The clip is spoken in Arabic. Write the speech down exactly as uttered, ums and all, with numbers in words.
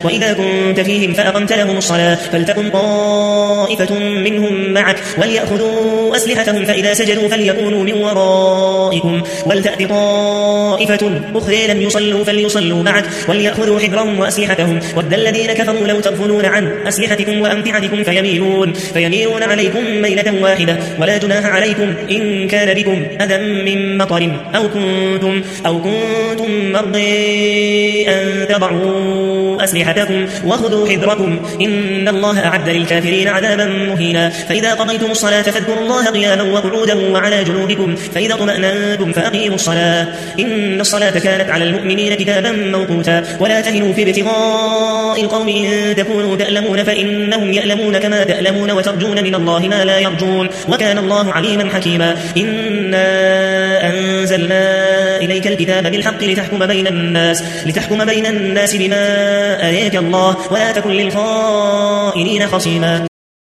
وإذا كنت فيهم فأقمت لهم الصلاة فلتكن طائفة منهم معك وليأخذوا أسلحتهم فإذا سجدوا فليكونوا من ورائكم ولتأت طائفة أخرى لم يصلوا فليصلوا معك وليأخذوا حذرهم وأسلحتهم ود الذين كفروا لو تغفلون عن أسلحتكم وأمتعتكم فيميلون, فيميلون عليكم ميلة واحدة ولا جناح عليكم إن كان بكم أذى من مطر أو كنتم, أو كنتم مرضى أن تضعوا أسلحتكم وخذوا حذركم إن الله أعد للكافرين عذابا مهينا. فإذا قضيتم الصلاة فاذكروا الله قياما وقعودا وعلى جنوبكم فإذا اطمأننتم فأقيموا الصلاة إن الصلاة كانت على المؤمنين كتابا موقوتا. ولا تهنوا في ابتغاء القوم إن تكونوا تألمون فإنهم يألمون كما تألمون وترجون من الله ما لا يرجون وكان الله عليما حكيما. إنا أنزلنا إليك الكتاب بالحق لتحكم بين الناس لتحكم بين الناس بما أريك الله ولا تكن للخائنين خصيما.